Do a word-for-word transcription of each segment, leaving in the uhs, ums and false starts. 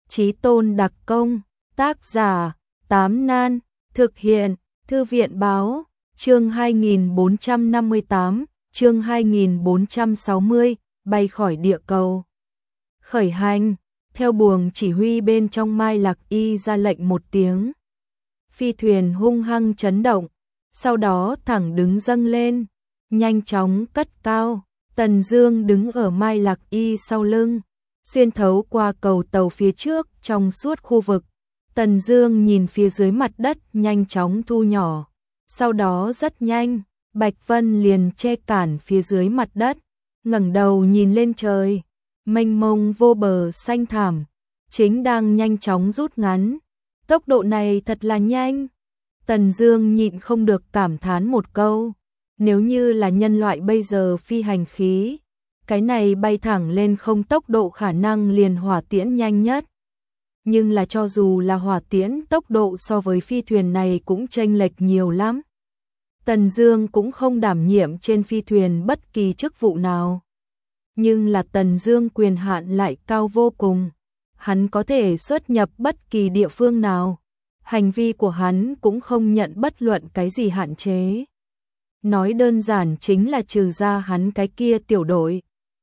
Chí tôn đặc công, tác giả, Tám Nan, thực hiện, Thư viện báo, chương hai nghìn bốn trăm năm mươi tám, chương hai nghìn bốn trăm sáu mươi, bay khỏi địa cầu. Khởi hành, theo buồng chỉ huy bên trong Mai Lạc Y ra lệnh một tiếng. Phi thuyền hung hăng chấn động, sau đó thẳng đứng dâng lên, nhanh chóng cất cao. Tần Dương đứng ở Mai Lạc Y sau lưng, xuyên thấu qua cầu tàu phía trước trong suốt khu vực. Tần Dương nhìn phía dưới mặt đất nhanh chóng thu nhỏ, sau đó rất nhanh, Bạch Vân liền che cản phía dưới mặt đất, ngẩng đầu nhìn lên trời, mênh mông vô bờ xanh thẳm, chính đang nhanh chóng rút ngắn. Tốc độ này thật là nhanh. Tần Dương nhịn không được cảm thán một câu, nếu như là nhân loại bây giờ phi hành khí, cái này bay thẳng lên không tốc độ khả năng liền hỏa tiễn nhanh nhất. Nhưng là cho dù là hỏa tiễn tốc độ so với phi thuyền này cũng chênh lệch nhiều lắm. Tần Dương cũng không đảm nhiệm trên phi thuyền bất kỳ chức vụ nào. Nhưng là Tần Dương quyền hạn lại cao vô cùng. Hắn có thể xuất nhập bất kỳ địa phương nào. Hành vi của hắn cũng không nhận bất luận cái gì hạn chế. Nói đơn giản chính là trừ ra hắn cái kia tiểu đội.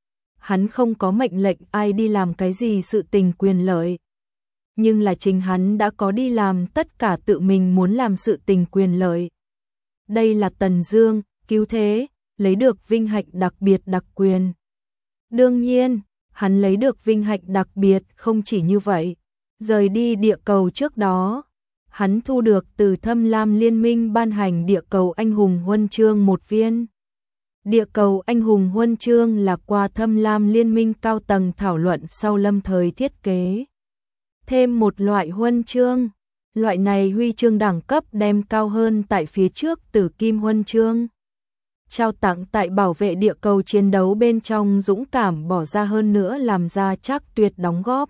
Hắn không có mệnh lệnh ai đi làm cái gì sự tình quyền lợi. Nhưng là chính hắn đã có đi làm tất cả tự mình muốn làm sự tình quyền lợi. Đây là Tần Dương, cứu thế, lấy được vinh hạnh đặc biệt đặc quyền. Đương nhiên, hắn lấy được vinh hạnh đặc biệt không chỉ như vậy. Rời đi địa cầu trước đó, hắn thu được từ Thâm Lam Liên minh ban hành địa cầu anh hùng huân chương một viên. Địa cầu anh hùng huân chương là qua Thâm Lam Liên minh cao tầng thảo luận sau lâm thời thiết kế. Thêm một loại huân chương, loại này huy chương đẳng cấp đem cao hơn tại phía trước Tử Kim huân chương. Trao tặng tại bảo vệ địa cầu chiến đấu bên trong dũng cảm bỏ ra hơn nữa làm ra chắc tuyệt đóng góp.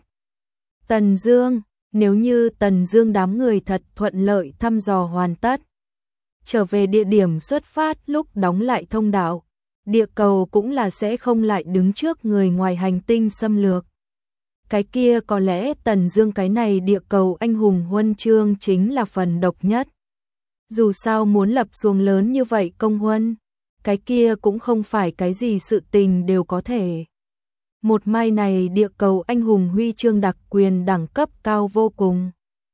Tần Dương, nếu như Tần Dương đám người thật thuận lợi thăm dò hoàn tất, trở về địa điểm xuất phát lúc đóng lại thông đạo, địa cầu cũng là sẽ không lại đứng trước người ngoài hành tinh xâm lược. Cái kia có lẽ Tần Dương cái này địa cầu anh hùng huân chương chính là phần độc nhất. Dù sao muốn lập xuống lớn như vậy công huân, cái kia cũng không phải cái gì sự tình đều có thể. Một mai này địa cầu anh hùng huy chương đặc quyền đẳng cấp cao vô cùng.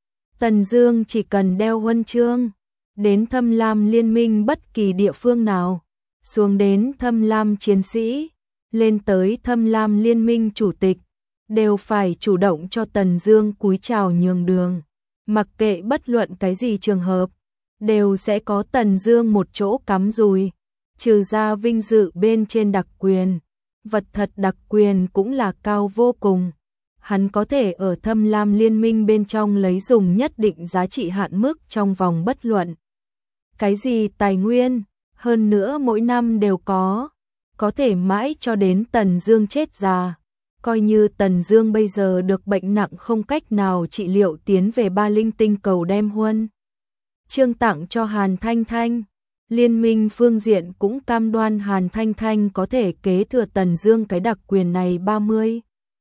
Tần Dương chỉ cần đeo huân chương, đến Thâm Lam Liên minh bất kỳ địa phương nào, xuống đến Thâm Lam chiến sĩ, lên tới Thâm Lam Liên minh chủ tịch, đều phải chủ động cho Tần Dương cúi chào nhường đường. Mặc kệ bất luận cái gì trường hợp, đều sẽ có Tần Dương một chỗ cắm rùi. Trừ ra vinh dự bên trên đặc quyền, vật thật đặc quyền cũng là cao vô cùng. Hắn có thể ở Thâm Lam Liên minh bên trong lấy dùng nhất định giá trị hạn mức trong vòng bất luận cái gì tài nguyên, hơn nữa mỗi năm đều có, có thể mãi cho đến Tần Dương chết già. Coi như Tần Dương bây giờ được bệnh nặng không cách nào trị liệu tiến về Ba Linh tinh cầu đem huân chương tặng cho Hàn Thanh Thanh. Liên minh phương diện cũng cam đoan Hàn Thanh Thanh có thể kế thừa Tần Dương cái đặc quyền này ba mươi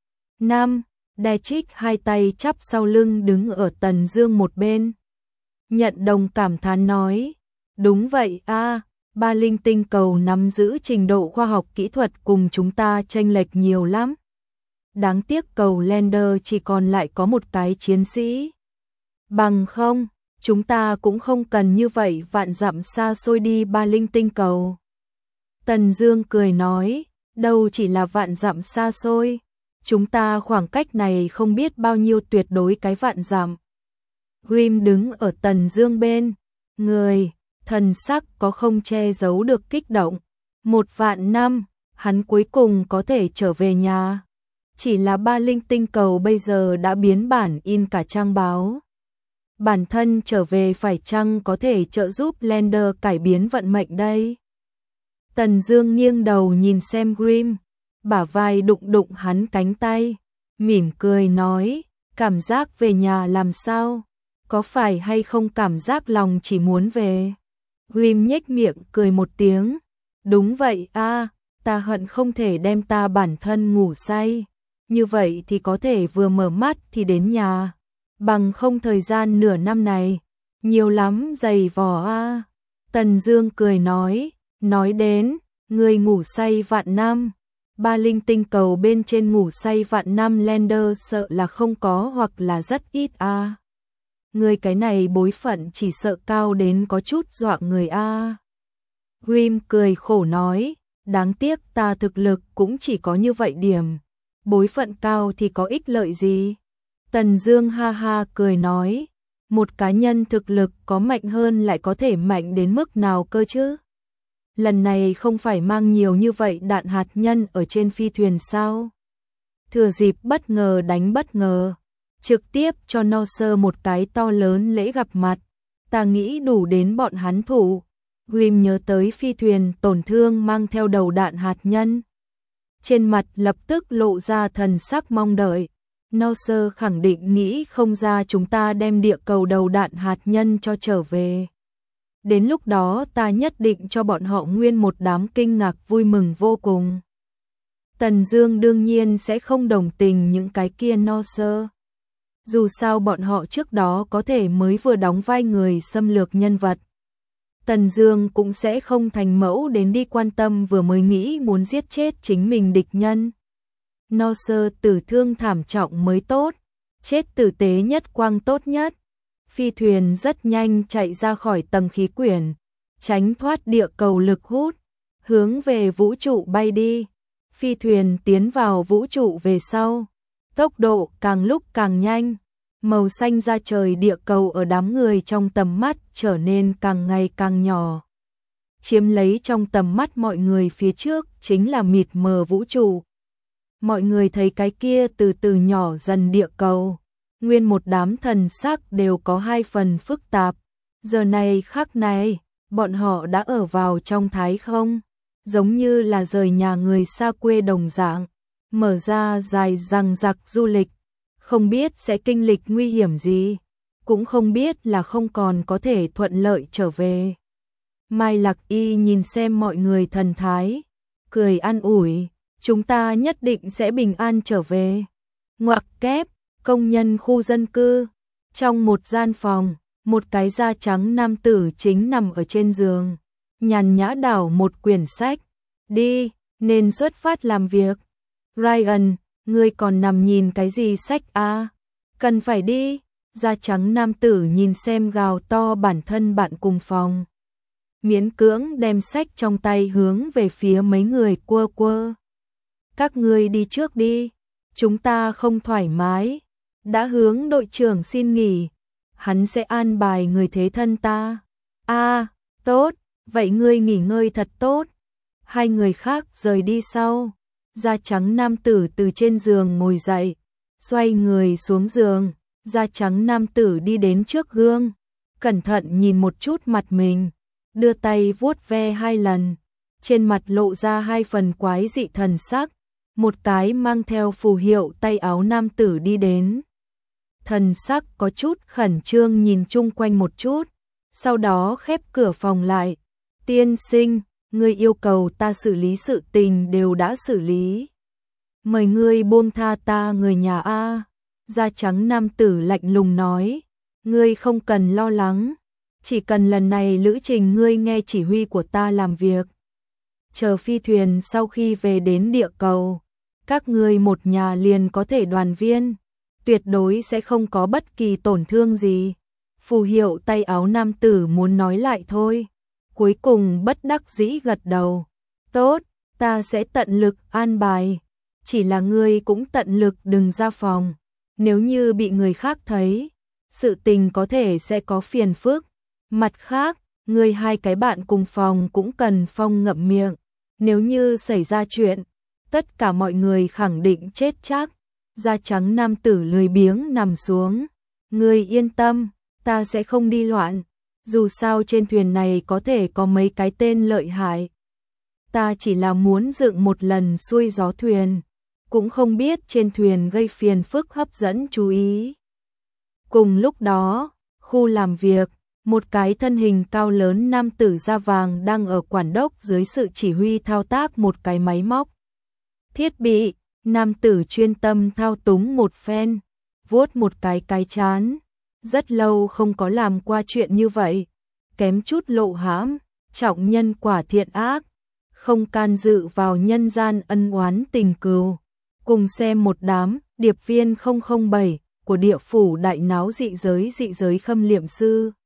năm. Đe Trích hai tay chắp sau lưng đứng ở Tần Dương một bên, nhận đồng cảm thán nói, đúng vậy a, Ba Linh tinh cầu nắm giữ trình độ khoa học kỹ thuật cùng chúng ta chênh lệch nhiều lắm. Đáng tiếc cầu Lander chỉ còn lại có một cái chiến sĩ. Bằng không, chúng ta cũng không cần như vậy vạn dặm xa xôi đi Ba Linh tinh cầu. Tần Dương cười nói, đâu chỉ là vạn dặm xa xôi, chúng ta khoảng cách này không biết bao nhiêu tuyệt đối cái vạn dặm. Grim đứng ở Tần Dương bên, người, thần sắc có không che giấu được kích động. Một vạn năm, hắn cuối cùng có thể trở về nhà. Chỉ là Ba Linh tinh cầu bây giờ đã biến bản in cả trang báo. Bản thân trở về phải chăng có thể trợ giúp Lander cải biến vận mệnh đây? Tần Dương nghiêng đầu nhìn xem Grim, bả vai đụng đụng hắn cánh tay, mỉm cười nói, cảm giác về nhà làm sao? Có phải hay không cảm giác lòng chỉ muốn về? Grim nhếch miệng cười một tiếng, đúng vậy a, ta hận không thể đem ta bản thân ngủ say. như vậy thì có thể vừa mở mắt thì đến nhà, bằng không thời gian nửa năm này, nhiều lắm dày vò a. Tần Dương cười nói, nói đến, người ngủ say vạn năm, ba linh tinh cầu bên trên ngủ say vạn năm Lander sợ là không có hoặc là rất ít a. Người cái này bối phận chỉ sợ cao đến có chút dọa người a. Grim cười khổ nói, đáng tiếc ta thực lực cũng chỉ có như vậy điểm, bối phận cao thì có ích lợi gì. Tần Dương ha ha cười nói, một cá nhân thực lực có mạnh hơn lại có thể mạnh đến mức nào cơ chứ? Lần này không phải mang nhiều như vậy đạn hạt nhân ở trên phi thuyền sao? Thừa dịp bất ngờ đánh bất ngờ, trực tiếp cho Norse một cái to lớn lễ gặp mặt, ta nghĩ đủ đến bọn hắn thủ. Grim nhớ tới phi thuyền tổn thương mang theo đầu đạn hạt nhân, trên mặt lập tức lộ ra thần sắc mong đợi. Norse khẳng định nghĩ không ra chúng ta đem địa cầu đầu đạn hạt nhân cho trở về. Đến lúc đó ta nhất định cho bọn họ nguyên một đám kinh ngạc vui mừng vô cùng. Tần Dương đương nhiên sẽ không đồng tình những cái kia Norse. Dù sao bọn họ trước đó có thể mới vừa đóng vai người xâm lược nhân vật. Tần Dương cũng sẽ không thành mẫu đến đi quan tâm vừa mới nghĩ muốn giết chết chính mình địch nhân. Norse tử thương thảm trọng mới tốt, chết tử tế nhất quang tốt nhất. Phi thuyền rất nhanh chạy ra khỏi tầng khí quyển, tránh thoát địa cầu lực hút, hướng về vũ trụ bay đi. Phi thuyền tiến vào vũ trụ về sau, tốc độ càng lúc càng nhanh, màu xanh da trời địa cầu ở đám người trong tầm mắt trở nên càng ngày càng nhỏ. Chiếm lấy trong tầm mắt mọi người phía trước chính là mịt mờ vũ trụ. Mọi người thấy cái kia từ từ nhỏ dần địa cầu, nguyên một đám thần sắc đều có hai phần phức tạp. Giờ này khắc này, bọn họ đã ở vào trong thái không, giống như là rời nhà người xa quê đồng dạng, mở ra dài dằng dặc du lịch, không biết sẽ kinh lịch nguy hiểm gì, cũng không biết là không còn có thể thuận lợi trở về. Mai Lạc Y nhìn xem mọi người thần thái, cười an ủi, chúng ta nhất định sẽ bình an trở về. Ngoặc kép, công nhân khu dân cư, trong một gian phòng, một cái da trắng nam tử chính nằm ở trên giường, nhàn nhã đảo một quyển sách. Đi, nên xuất phát làm việc. Ryan, ngươi còn nằm nhìn cái gì sách à? Cần phải đi. Da trắng nam tử nhìn xem gào to bản thân bạn cùng phòng, miễn cưỡng đem sách trong tay hướng về phía mấy người quơ quơ. Các ngươi đi trước đi, chúng ta không thoải mái. Đã hướng đội trưởng xin nghỉ, hắn sẽ an bài người thế thân ta. A, à, tốt, vậy ngươi nghỉ ngơi thật tốt. Hai người khác rời đi sau. Da trắng nam tử từ trên giường ngồi dậy, xoay người xuống giường. Da trắng nam tử đi đến trước gương, cẩn thận nhìn một chút mặt mình, đưa tay vuốt ve hai lần, trên mặt lộ ra hai phần quái dị thần sắc. Một cái mang theo phù hiệu tay áo nam tử đi đến, thần sắc có chút khẩn trương nhìn chung quanh một chút, sau đó khép cửa phòng lại. Tiên sinh, ngươi yêu cầu ta xử lý sự tình đều đã xử lý, mời ngươi buông tha ta người nhà a. Da trắng nam tử lạnh lùng nói, ngươi không cần lo lắng, chỉ cần lần này lữ trình ngươi nghe chỉ huy của ta làm việc. Chờ phi thuyền sau khi về đến địa cầu, các ngươi một nhà liền có thể đoàn viên, tuyệt đối sẽ không có bất kỳ tổn thương gì. Phù hiệu tay áo nam tử muốn nói lại thôi, cuối cùng bất đắc dĩ gật đầu. Tốt, ta sẽ tận lực an bài, chỉ là ngươi cũng tận lực đừng ra phòng, nếu như bị người khác thấy, sự tình có thể sẽ có phiền phức. Mặt khác, ngươi hai cái bạn cùng phòng cũng cần phong ngậm miệng, nếu như xảy ra chuyện, tất cả mọi người khẳng định chết chắc. Da trắng nam tử lười biếng nằm xuống, ngươi yên tâm, ta sẽ không đi loạn, dù sao trên thuyền này có thể có mấy cái tên lợi hại. Ta chỉ là muốn dựng một lần xuôi gió thuyền, cũng không biết trên thuyền gây phiền phức hấp dẫn chú ý. Cùng lúc đó, khu làm việc, một cái thân hình cao lớn nam tử da vàng đang ở quản đốc dưới sự chỉ huy thao tác một cái máy móc. Thiết bị, Nam tử chuyên tâm thao túng một phen, vuốt một cái cái chán. Rất lâu không có làm qua chuyện như vậy, kém chút lộ hãm, trọng nhân quả thiện ác, không can dự vào nhân gian ân oán tình cừu. Cùng xem một đám điệp viên không không bảy của địa phủ đại náo dị giới dị giới khâm liệm sư.